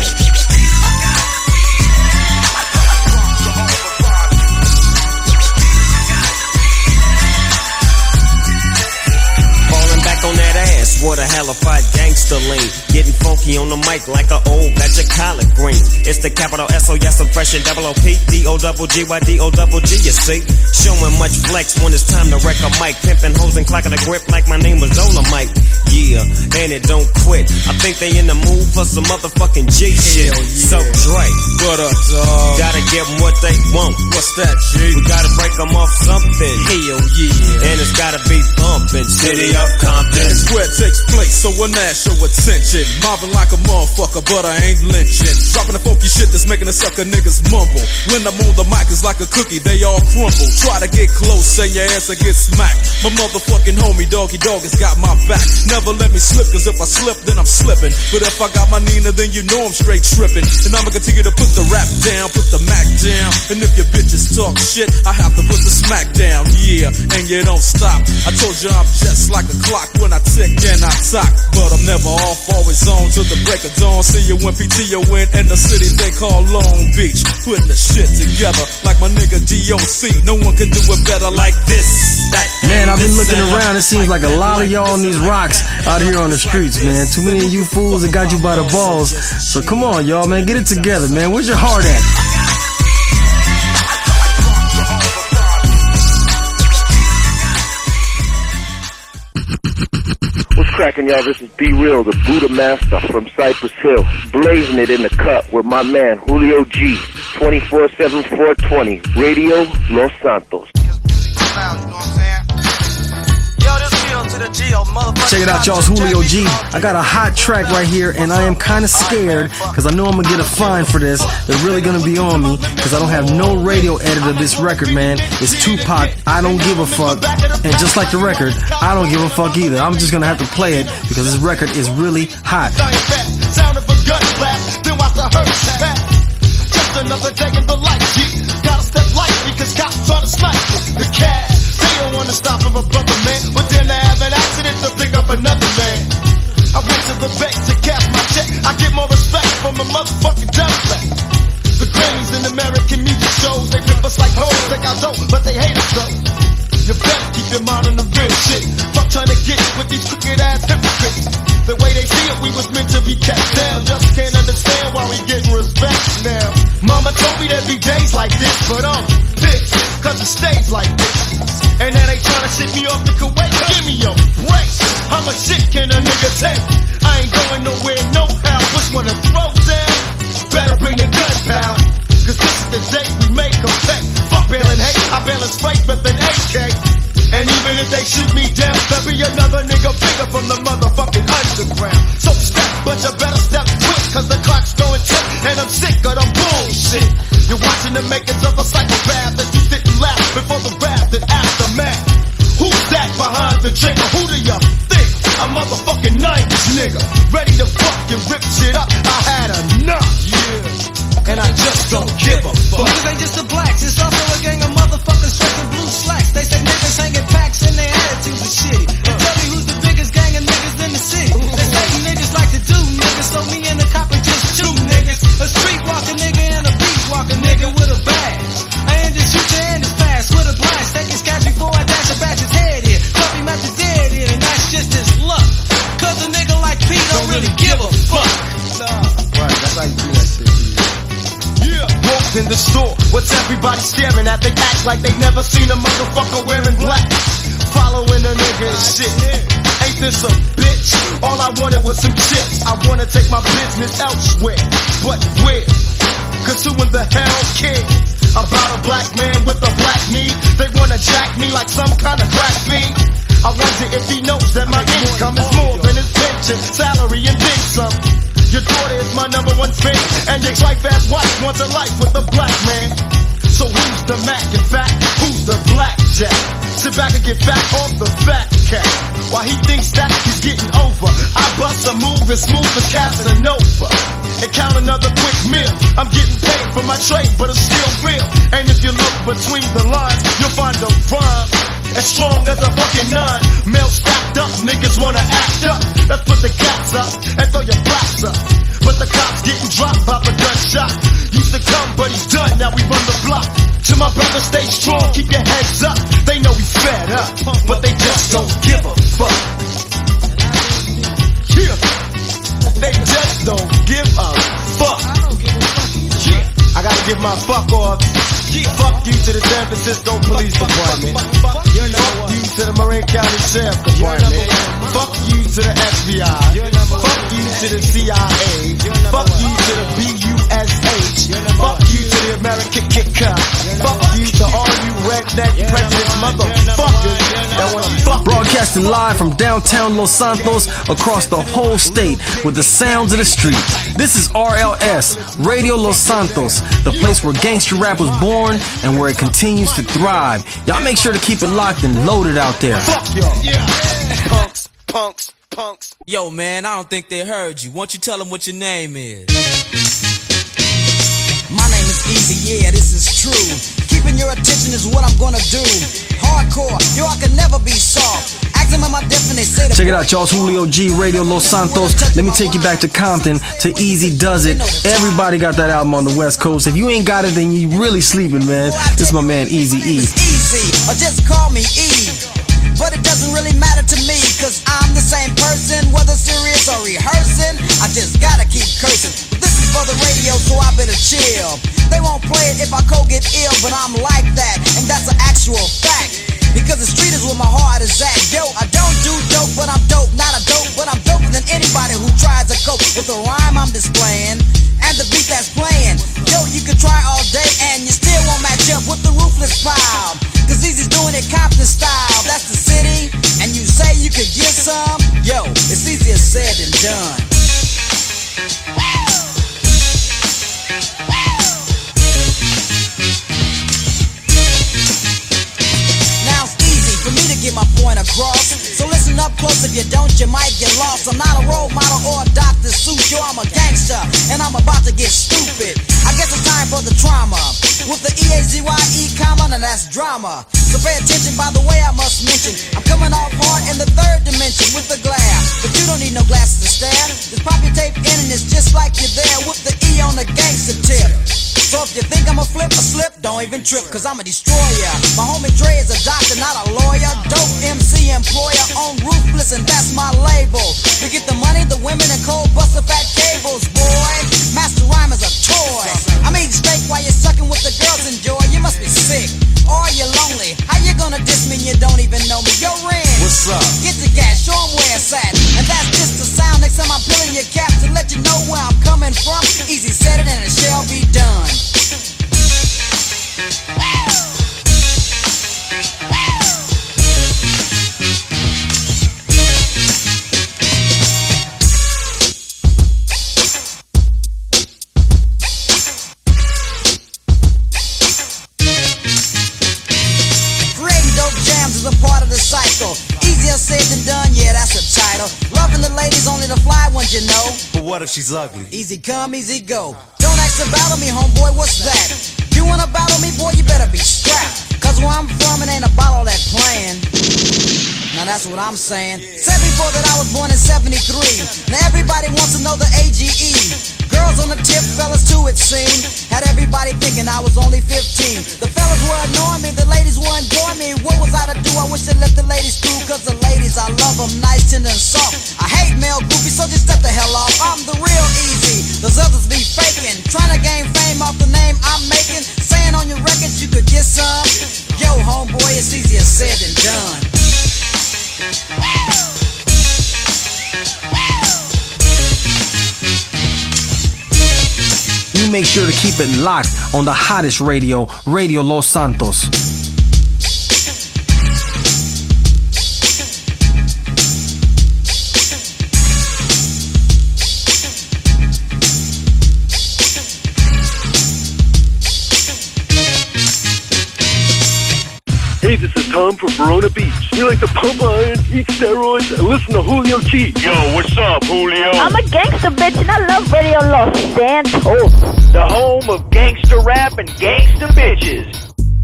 On that ass, what a halified gangster lean. Getting funky on the mic like a old batch of collard greens. It's the capital S O, yes, I'm fresh and double O P. D O double G Y D O double G, you see. Showing much flex when it's time to wreck a mic. Pimping hoes and clocking a grip like my name was Dolomite. Yeah, and it don't quit. I think they in the mood for some motherfucking G shit. Yeah. So Dre, what up, dog? Gotta give them what they want. What's that, G? We gotta break them off something. Hell yeah. And it's gotta be bumpin'. City of Compton. It's where it takes place, so when that show attention. Mobbing like a motherfucker, but I ain't lynching. Dropping the funky shit that's making the sucker niggas mumble. When I'm on the mic, it's like a cookie, they all crumble. Try to get close, and your ass will get smacked. My motherfucking homie, Doggy Dogg, has got my back. Never let me slip, cause if I slip, then I'm slipping. But if I got my Nina, then you know I'm straight tripping. And I'ma continue to put the rap down, put the Mac down. And if your bitches talk shit, I have to put the smack down. Yeah, and you don't stop. I told you I'm just like a clock when I tick and I talk. But I'm never off, always on till the break of dawn. See you when P T O in, in the city they call Long Beach. Putting the shit together like my nigga D O C. No one can do it better like this. That man, I've been looking around. It seems like a lot of y'all on these rocks out here on the streets, man. Too many of you fools that got you by the balls. So come on, y'all, man, get it together, man. Where's your heart at? What's cracking, y'all? This is B Real, the Buddha Master from Cypress Hill, blazing it in the cut with my man Julio G. twenty-four seven four twenty Radio Los Santos. Check it out, y'all. It's Julio G. I got a hot track right here, and I am kind of scared because I know I'm gonna get a fine for this. They're really gonna be on me because I don't have no radio edit of this record, man. It's Tupac. I don't give a fuck. And just like the record, I don't give a fuck either. I'm just gonna have to play it because this record is really hot. Sound of a gun blast, then watch the hurt back. Just another day in the life, G. Gotta step lightly, cause cops try to snipe the cat. They don't wanna stop for a brother, man. But then they have an accident to pick up another man. I went to the bank to cash my check. I get more respect from a motherfucking Democrat. The Grammys in American music shows, they rip us like hoes, they got dope, but they hate us though. You better keep your mind on the real shit. Fuck trying to get with these crooked ass hypocrites. The way they see it, we was meant to be kept down. Just can't understand why we getting respect now. Mama told me there'd be days like this, but I'm pissed, cause it stays like this. And now they tryna ship me off to Kuwait. Give me a break. How much shit can a nigga take? I ain't going nowhere, no how. Which one to throw down? Better bring the gun down. Cause this is the day we make them pay. Fuck bailing hate, I bailin' straight with an A K. And even if they shoot me down, there'll be another nigga bigger from the motherfucking underground. So step, but you better step quick, cause the clock's going tick, and I'm sick of the bullshit. You're watching the makings of a psychopath, and you didn't laugh before the wrath and aftermath. Who's that behind the trigger? Who do you think? A motherfucking nineties nigga, ready to fucking rip shit up. I had enough, yeah, and I just don't give a fuck. Niggas ain't just the blacks, it's also a gang of motherfuckers dressed in blue slacks. They say niggas hanging packs and their attitudes are shitty. They tell me who's the biggest gang of niggas in the city. They say niggas like to do niggas, so me and the cop are just two niggas. A street walking nigga and a beat walking nigga with a badge. I ain't just shoot your hand as fast with a blast. Take his cash before I dash a batch his head in. Drop him at the dead end, and that's just his luck. Cause a nigga like P don't really give a fuck. Right, that's how you do that shit. Yeah. Walked in the store, what's everybody staring at? They act like they never seen a motherfucker wearing black. Following a nigga and shit. Ain't this a bitch? All I wanted was some chips. I wanna take my business elsewhere. But where? Cause who in the hell cares about a black man with a black knee? They wanna jack me like some kind of crack fiend. I wonder if he knows that my income is more than his pension, salary, and then some. Your daughter is my number one fan, and your trife-ass wife wants a life with a black man. So who's the Mac in fact? Who's the blackjack? Sit back and get back off the fat cat. While he thinks that he's getting over, I bust a move as smooth as Casanova and count another quick meal. I'm getting paid for my trade, but it's still real. And if you look between the lines, you'll find a rhyme as strong as a fucking nine. Mail stacked up, niggas wanna act up. Let's put the cats up and throw your blocks up. But the cops getting dropped by a gunshot. Used to come, but he's done, now we run the block. To my brother, stay strong, keep your heads up. They know we fed up, but they just don't give a fuck. Yeah. They just don't give a fuck. Yeah. I gotta give my fuck off. Yeah. Fuck you to the San Francisco Police Department. Fuck you to the Marin County Sheriff Department. Fuck you to the F B I. Fuck you to the C I A. Fuck you to the B U S H. Fuck you to the American Kit Kat. Fuck you to all you redneck prejudice motherfuckers that wanna fuck. Broadcasting live from downtown Los Santos across the whole state with the sounds of the street. This is R L S, Radio Los Santos, the place where gangster rap was born and where it continues to thrive. Y'all make sure to keep it locked and loaded out there. Fuck y'all. Yeah. Punks, punks, punks. Yo, man, I don't think they heard you. Won't you tell them what your name is? My name is Easy, yeah, this is true. Keeping your attention is what I'm gonna do. Hardcore, yo, I can never be soft. Check it out, y'all. It's Julio G, Radio Los Santos. Let me take you back to Compton, to Easy Does It. Everybody got that album on the West Coast. If you ain't got it, then you really sleeping, man. This is my man, Easy E. Easy, or just call me E. But it doesn't really matter to me, cause I'm the same person, whether serious or rehearsing. I just gotta keep cursing. But this is for the radio, so I better chill. They won't play it if I co get ill, but I'm like that, and that's an actual fact. Because the street is where my heart is at. Yo, I don't do dope, but I'm dope. Not a dope, but I'm doper than anybody who tries to cope with the rhyme I'm displaying and the beat that's playing. Yo, you can try all day and you still won't match up with the ruthless crowd. Cause Easy's doing it Compton style. That's the city, and you say you could get some. Yo, it's easier said than done. For me to get my point across, so listen up close. If you don't, you might get lost. I'm not a role model or a Doctor Seuss. Yo, I'm a gangster, and I'm about to get stupid. I guess it's time for the trauma with the E A Z Y E comma, and that's drama. So pay attention. By the way, I must mention I'm coming off hard in the third dimension with the glare, but you don't need no glasses to stare. Just pop your tape in, and it's just like you're there with the E on the gangster tip. So So if you think I'ma flip or slip, don't even trip, cause I'm a destroyer. My homie Dre is a doctor, not a lawyer. Dope M C employer on Ruthless, and that's my label. We get the money, the women, and cold buster fat cables, boy. Master Rhyme is a toy. I'm eating steak while you're sucking with the girls enjoy. You must be sick, or you're lonely. How you gonna diss me and you don't even know me? Yo, Ren, what's up? Get the gas, show 'em where it's at. And that's just the sound. Next time I'm peeling your cap to let you know where I'm coming from. Easy said it and it shall be done. Easier said than done, yeah, that's a title. Loving the ladies, only the fly ones, you know. But what if she's ugly? Easy come, easy go. Don't ask to battle me, homeboy, what's that? You wanna battle me, boy, you better be strapped. Cause where I'm from, it ain't a bottle that playing. Now that's what I'm saying. Said before that I was born in seventy-three. Now everybody wants to know the A G E. Girls on the tip, fellas too, it seemed. Had everybody thinking I was only fifteen. The fellas were annoying me, the ladies were enjoying me. What was I to do? I wish they let the ladies through. Cause the ladies, I love them nice, tender, and soft. I hate male groupies, so just step the hell off. I'm the real easy, those others be faking. Trying to gain fame off the name I'm making. Saying on your records you could get some. Yo, homeboy, it's easier said than done. You make sure to keep it locked on the hottest radio, Radio Los Santos. Hey, this is Tom from Verona Beach. You like to pump iron, eat steroids, and listen to Julio G. Yo, what's up, Julio? I'm a gangster bitch and I love Radio Los Santos, the home of gangster rap and gangster bitches.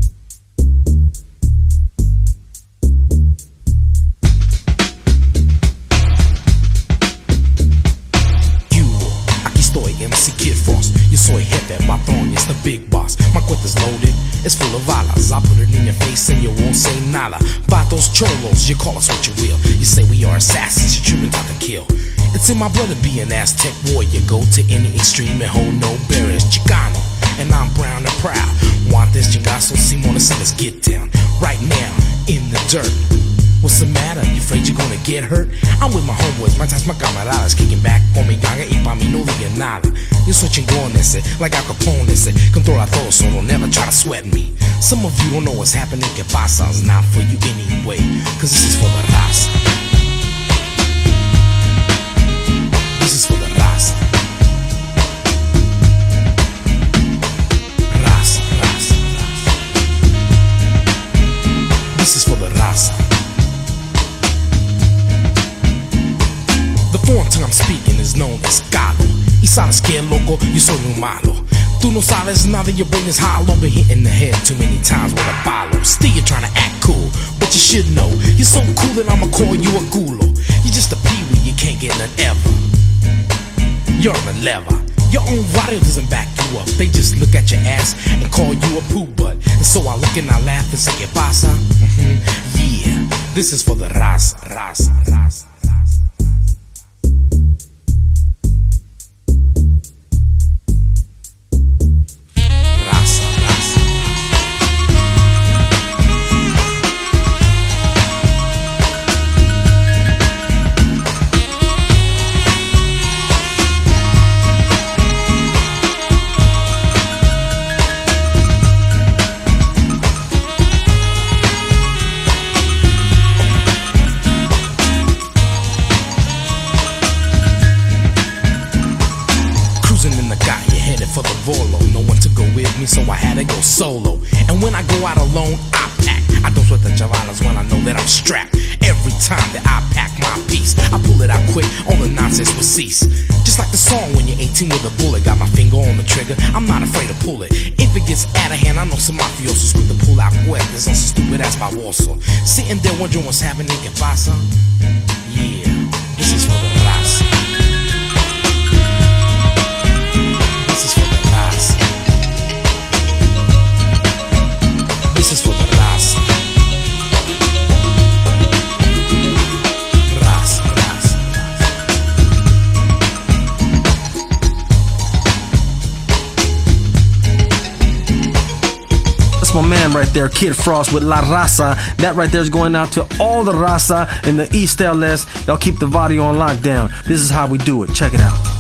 M C Kid Frost, yo soy jefe, patrón, it's the big boss. My cuenta's loaded, it's full of balas. I put it in your face and you won't say nada. Vatos cholos, you call us what you will. You say we are assassins, you truly not to kill. It's in my blood to be an Aztec warrior. Go to any extreme and hold no barriers. Chicano, and I'm brown and proud. Want this chingazo, Simona, so let's get down. Right now, in the dirt. What's the matter? You afraid you're gonna get hurt? I'm with my homeboys, my ties, my camaradas, kicking back con mi ganga y pa' mí no diga nada. Yo soy chingón ese, like Al Capone ese. Controla todo, so don't never try to sweat me. Some of you don't know what's happening, que pasa, it's not for you anyway. Cause this is for the raza. This is for the raza. Raza, raza, raza. This is for the raza. The foreign tongue I'm speaking is known as Galo. Y sabes que loco, yo soy un malo. Tú no sabes nada, your brain is hollow. Been hit in the head too many times with a follow. Still you're trying to act cool, but you should know you're so cool that I'ma call you a gulo. You're just a peewee, you can't get none ever. You're a lever. Your own body doesn't back you up. They just look at your ass and call you a poo butt. And so I look and I laugh and say, ¿Qué pasa? Mm-hmm. Yeah, this is for the raza, raza, raza. So I had to go solo. And when I go out alone, I pack. I don't sweat the chavalas when I know that I'm strapped. Every time that I pack my piece, I pull it out quick, all the nonsense will cease. Just like the song when you're eighteen with a bullet. Got my finger on the trigger, I'm not afraid to pull it. If it gets out of hand, I know some mafiosos quick to pull out weapons on some stupid ass my Warsaw. Sitting there wondering what's happening, ¿Qué pasa? Yeah, this is for the raza. This is for the raza. him right there, Kid Frost with La Raza. That right there is going out to all the Raza in the East L S. Y'all keep the body on lockdown. This is how we do it. Check it out.